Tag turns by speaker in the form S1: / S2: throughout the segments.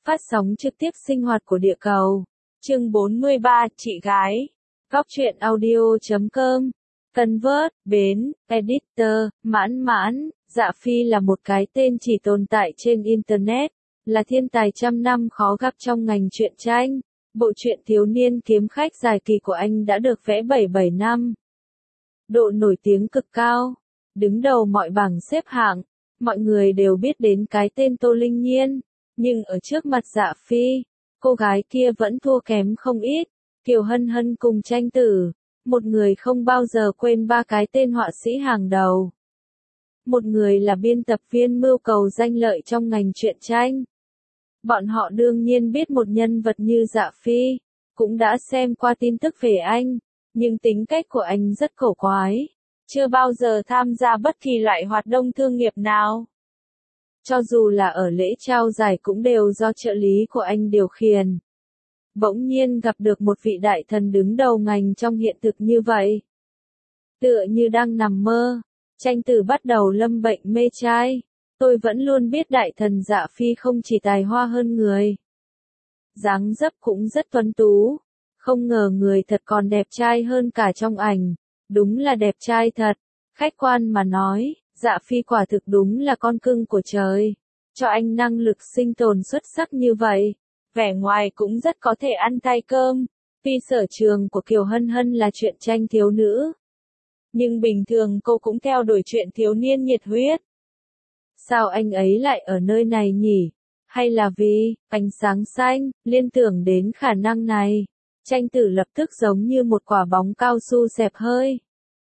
S1: Phát sóng trực tiếp sinh hoạt của địa cầu. Chương 43, chị gái. Góc truyện audio.com. Convert, Bến, Editor, Mãn Mãn. Dạ Phi là một cái tên chỉ tồn tại trên Internet, là thiên tài trăm năm khó gặp trong ngành truyện tranh. Bộ truyện thiếu niên kiếm khách dài kỳ của anh đã được vẽ 77 năm. Độ nổi tiếng cực cao, đứng đầu mọi bảng xếp hạng, mọi người đều biết đến cái tên Tô Linh Nhiên. Nhưng ở trước mặt Dạ Phi, cô gái kia vẫn thua kém không ít. Kiều Hân Hân cùng Tranh Tử, một người không bao giờ quên ba cái tên họa sĩ hàng đầu. Một người là biên tập viên mưu cầu danh lợi trong ngành truyện tranh. Bọn họ đương nhiên biết một nhân vật như Dạ Phi, cũng đã xem qua tin tức về anh, nhưng tính cách của anh rất cổ quái, chưa bao giờ tham gia bất kỳ loại hoạt động thương nghiệp nào. Cho dù là ở lễ trao giải cũng đều do trợ lý của anh điều khiển. Bỗng nhiên gặp được một vị đại thần đứng đầu ngành trong hiện thực như vậy. Tựa như đang nằm mơ, Tranh Tử bắt đầu lâm bệnh mê trai. Tôi vẫn luôn biết đại thần Dạ Phi không chỉ tài hoa hơn người. Dáng dấp cũng rất tuấn tú. Không ngờ người thật còn đẹp trai hơn cả trong ảnh. Đúng là đẹp trai thật. Khách quan mà nói, Dạ Phi quả thực đúng là con cưng của trời. Cho anh năng lực sinh tồn xuất sắc như vậy. Vẻ ngoài cũng rất có thể ăn tay cơm. Vì sở trường của Kiều Hân Hân là truyện tranh thiếu nữ. Nhưng bình thường cô cũng theo đuổi truyện thiếu niên nhiệt huyết. Sao anh ấy lại ở nơi này nhỉ? Hay là vì ánh sáng xanh, liên tưởng đến khả năng này. Tranh Tử lập tức giống như một quả bóng cao su xẹp hơi.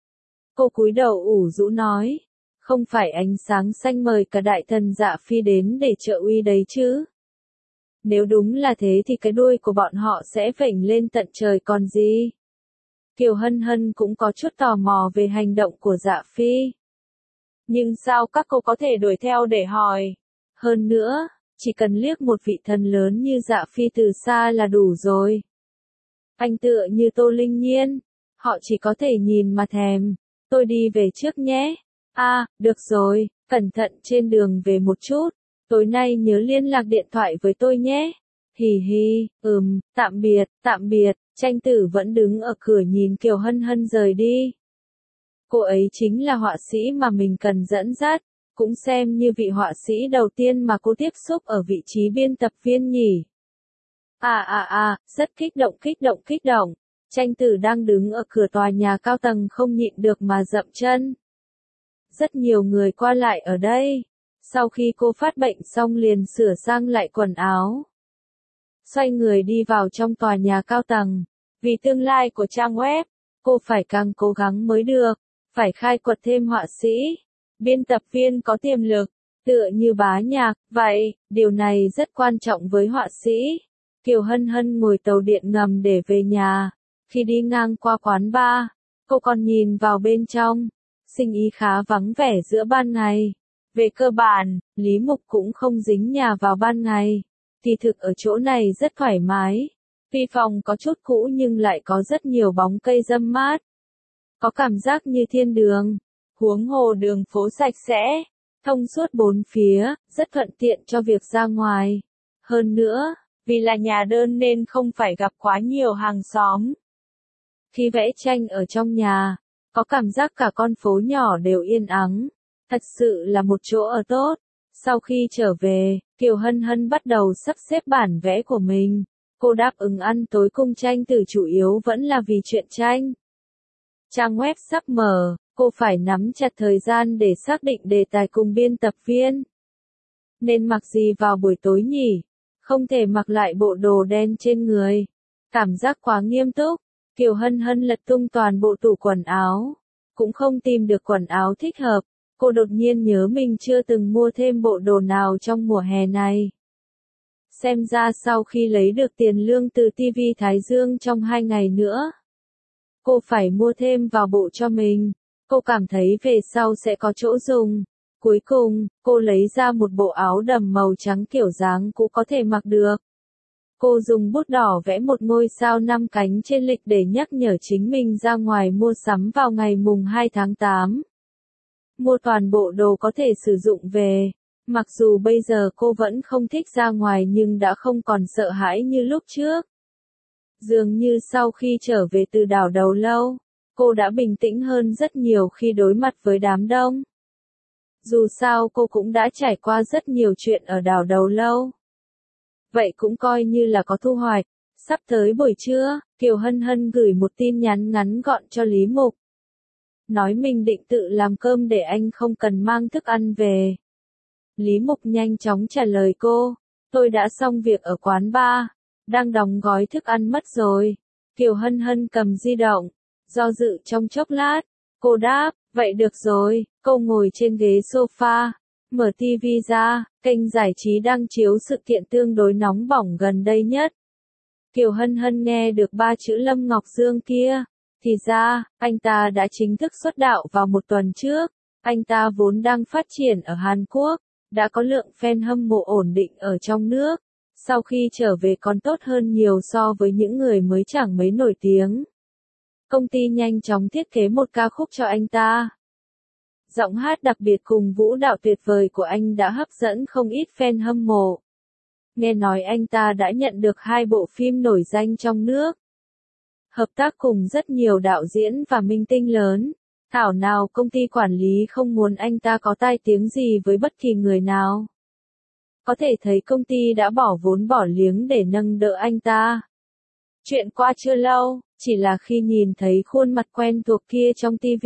S1: Cô cúi đầu ủ rũ nói, không phải ánh sáng xanh mời cả đại thần Dạ Phi đến để trợ uy đấy chứ. Nếu đúng là thế thì cái đuôi của bọn họ sẽ vểnh lên tận trời còn gì. Kiều Hân Hân cũng có chút tò mò về hành động của Dạ Phi. Nhưng sao các cô có thể đuổi theo để hỏi? Hơn nữa, chỉ cần liếc một vị thần lớn như Dạ Phi từ xa là đủ rồi. Anh tựa như Tô Linh Nhiên, họ chỉ có thể nhìn mà thèm. Tôi đi về trước nhé. Được rồi, cẩn thận trên đường về một chút. Tối nay nhớ liên lạc điện thoại với tôi nhé. Hì hì, tạm biệt. Tranh Tử vẫn đứng ở cửa nhìn Kiều Hân Hân rời đi. Cô ấy chính là họa sĩ mà mình cần dẫn dắt, cũng xem như vị họa sĩ đầu tiên mà cô tiếp xúc ở vị trí biên tập viên nhỉ. Rất kích động. Tranh Tử đang đứng ở cửa tòa nhà cao tầng không nhịn được mà dậm chân. Rất nhiều người qua lại ở đây. Sau khi cô phát bệnh xong liền sửa sang lại quần áo. Xoay người đi vào trong tòa nhà cao tầng. Vì tương lai của trang web, cô phải càng cố gắng mới được. Phải khai quật thêm họa sĩ, biên tập viên có tiềm lực, tựa như Bá Nhạc, vậy, điều này rất quan trọng với họa sĩ. Kiều Hân Hân ngồi tàu điện ngầm để về nhà, khi đi ngang qua quán bar, cô còn nhìn vào bên trong, sinh ý khá vắng vẻ giữa ban ngày. Về cơ bản, Lý Mục cũng không dính nhà vào ban ngày, kỳ thực ở chỗ này rất thoải mái. Vì phòng có chút cũ nhưng lại có rất nhiều bóng cây râm mát. Có cảm giác như thiên đường, huống hồ đường phố sạch sẽ, thông suốt bốn phía, rất thuận tiện cho việc ra ngoài. Hơn nữa, vì là nhà đơn nên không phải gặp quá nhiều hàng xóm. Khi vẽ tranh ở trong nhà, có cảm giác cả con phố nhỏ đều yên ắng, thật sự là một chỗ ở tốt. Sau khi trở về, Kiều Hân Hân bắt đầu sắp xếp bản vẽ của mình. Cô đáp ứng ăn tối cùng Tranh Tử chủ yếu vẫn là vì truyện tranh. Trang web sắp mở, cô phải nắm chặt thời gian để xác định đề tài cùng biên tập viên. Nên mặc gì vào buổi tối nhỉ? Không thể mặc lại bộ đồ đen trên người. Cảm giác quá nghiêm túc. Kiều Hân Hân lật tung toàn bộ tủ quần áo. Cũng không tìm được quần áo thích hợp. Cô đột nhiên nhớ mình chưa từng mua thêm bộ đồ nào trong mùa hè này. Xem ra sau khi lấy được tiền lương từ TV Thái Dương trong 2 ngày nữa, cô phải mua thêm vào bộ cho mình. Cô cảm thấy về sau sẽ có chỗ dùng. Cuối cùng, cô lấy ra một bộ áo đầm màu trắng kiểu dáng cũ có thể mặc được. Cô dùng bút đỏ vẽ một ngôi sao 5 cánh trên lịch để nhắc nhở chính mình ra ngoài mua sắm vào ngày mùng 2 tháng 8. Mua toàn bộ đồ có thể sử dụng về. Mặc dù bây giờ cô vẫn không thích ra ngoài nhưng đã không còn sợ hãi như lúc trước. Dường như sau khi trở về từ đảo Đầu Lâu, cô đã bình tĩnh hơn rất nhiều khi đối mặt với đám đông. Dù sao cô cũng đã trải qua rất nhiều chuyện ở đảo Đầu Lâu. Vậy cũng coi như là có thu hoạch. Sắp tới buổi trưa, Kiều Hân Hân gửi một tin nhắn ngắn gọn cho Lý Mục. Nói mình định tự làm cơm để anh không cần mang thức ăn về. Lý Mục nhanh chóng trả lời cô, tôi đã xong việc ở quán bar, đang đóng gói thức ăn mất rồi. Kiều Hân Hân cầm di động, do dự trong chốc lát, cô đáp, vậy được rồi. Cô ngồi trên ghế sofa, mở tivi ra, kênh giải trí đang chiếu sự kiện tương đối nóng bỏng gần đây nhất. Kiều Hân Hân nghe được 3 chữ Lâm Ngọc Dương kia, thì ra, anh ta đã chính thức xuất đạo vào một tuần trước. Anh ta vốn đang phát triển ở Hàn Quốc, đã có lượng fan hâm mộ ổn định ở trong nước, sau khi trở về còn tốt hơn nhiều so với những người mới chẳng mấy nổi tiếng. Công ty nhanh chóng thiết kế một ca khúc cho anh ta. Giọng hát đặc biệt cùng vũ đạo tuyệt vời của anh đã hấp dẫn không ít fan hâm mộ. Nghe nói anh ta đã nhận được 2 bộ phim nổi danh trong nước. Hợp tác cùng rất nhiều đạo diễn và minh tinh lớn. Thảo nào công ty quản lý không muốn anh ta có tai tiếng gì với bất kỳ người nào. Có thể thấy công ty đã bỏ vốn bỏ liếng để nâng đỡ anh ta. Chuyện qua chưa lâu, chỉ là khi nhìn thấy khuôn mặt quen thuộc kia trong TV.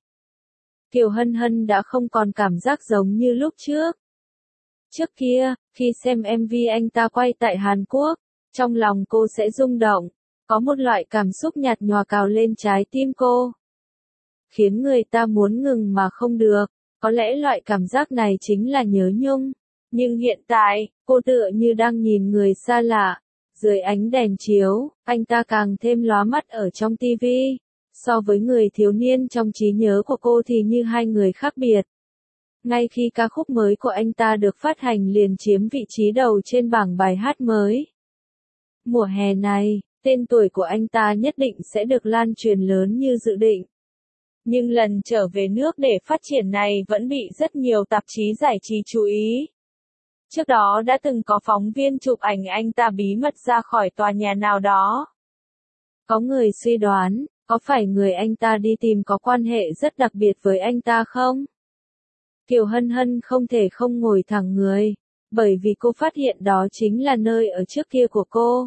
S1: Kiều Hân Hân đã không còn cảm giác giống như lúc trước. Trước kia, khi xem MV anh ta quay tại Hàn Quốc, trong lòng cô sẽ rung động, có một loại cảm xúc nhạt nhòa cào lên trái tim cô. Khiến người ta muốn ngừng mà không được, có lẽ loại cảm giác này chính là nhớ nhung. Nhưng hiện tại, cô tựa như đang nhìn người xa lạ. Dưới ánh đèn chiếu, anh ta càng thêm lóa mắt ở trong TV. So với người thiếu niên trong trí nhớ của cô thì như hai người khác biệt. Ngay khi ca khúc mới của anh ta được phát hành liền chiếm vị trí đầu trên bảng bài hát mới. Mùa hè này, tên tuổi của anh ta nhất định sẽ được lan truyền lớn như dự định. Nhưng lần trở về nước để phát triển này vẫn bị rất nhiều tạp chí giải trí chú ý. Trước đó đã từng có phóng viên chụp ảnh anh ta bí mật ra khỏi tòa nhà nào đó. Có người suy đoán, có phải người anh ta đi tìm có quan hệ rất đặc biệt với anh ta không? Kiều Hân Hân không thể không ngồi thẳng người, bởi vì cô phát hiện đó chính là nơi ở trước kia của cô.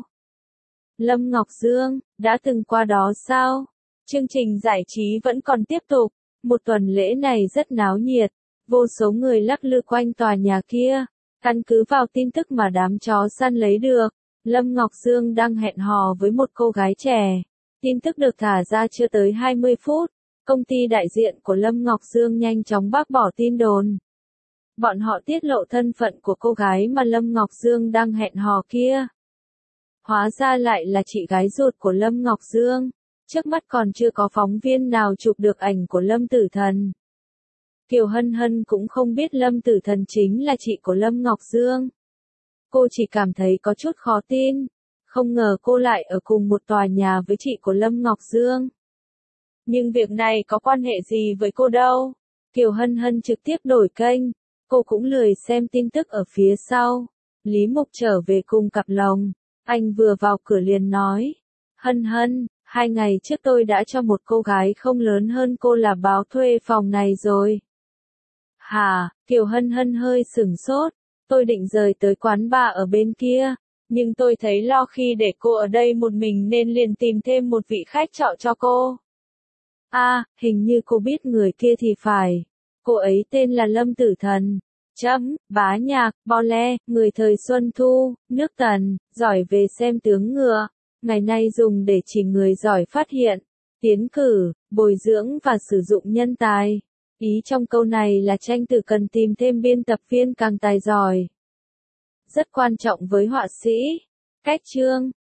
S1: Lâm Ngọc Dương, đã từng qua đó sao? Chương trình giải trí vẫn còn tiếp tục, một tuần lễ này rất náo nhiệt, vô số người lắc lư quanh tòa nhà kia. Căn cứ vào tin tức mà đám chó săn lấy được, Lâm Ngọc Dương đang hẹn hò với một cô gái trẻ. Tin tức được thả ra chưa tới 20 phút, công ty đại diện của Lâm Ngọc Dương nhanh chóng bác bỏ tin đồn. Bọn họ tiết lộ thân phận của cô gái mà Lâm Ngọc Dương đang hẹn hò kia. Hóa ra lại là chị gái ruột của Lâm Ngọc Dương. Trước mắt còn chưa có phóng viên nào chụp được ảnh của Lâm Tử Thần. Kiều Hân Hân cũng không biết Lâm Tử Thần chính là chị của Lâm Ngọc Dương. Cô chỉ cảm thấy có chút khó tin, không ngờ cô lại ở cùng một tòa nhà với chị của Lâm Ngọc Dương. Nhưng việc này có quan hệ gì với cô đâu. Kiều Hân Hân trực tiếp đổi kênh, cô cũng lười xem tin tức ở phía sau. Lý Mục trở về cùng cặp lồng, anh vừa vào cửa liền nói, Hân Hân, 2 ngày trước tôi đã cho một cô gái không lớn hơn cô là báo thuê phòng này rồi. Hả, Kiều Hân Hân hơi sửng sốt, tôi định rời tới quán bar ở bên kia, nhưng tôi thấy lo khi để cô ở đây một mình nên liền tìm thêm một vị khách trọ cho cô. Hình như cô biết người kia thì phải. Cô ấy tên là Lâm Tử Thần. Bá nhạc, Bo-le, người thời Xuân Thu, nước Tần, giỏi về xem tướng ngựa. Ngày nay dùng để chỉ người giỏi phát hiện, tiến cử, bồi dưỡng và sử dụng nhân tài. Ý trong câu này là tranh tử cần tìm thêm biên tập viên càng tài giỏi. Rất quan trọng với họa sĩ. Cách chương,